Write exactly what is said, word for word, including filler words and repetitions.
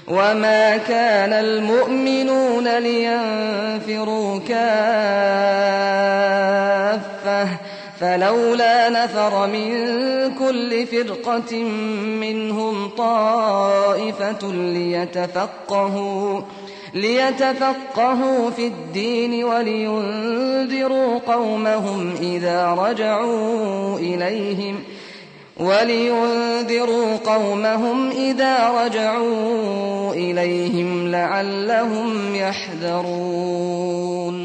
وما كان المؤمنون لينفروا كافة فلولا نفر من كل فرقة منهم طائفة ليتفقهوا ليتفقهوا في الدين ولينذروا قومهم إذا رجعوا إليهم ولينذروا قومهم إذا رجعوا إليهم لعلهم يحذرون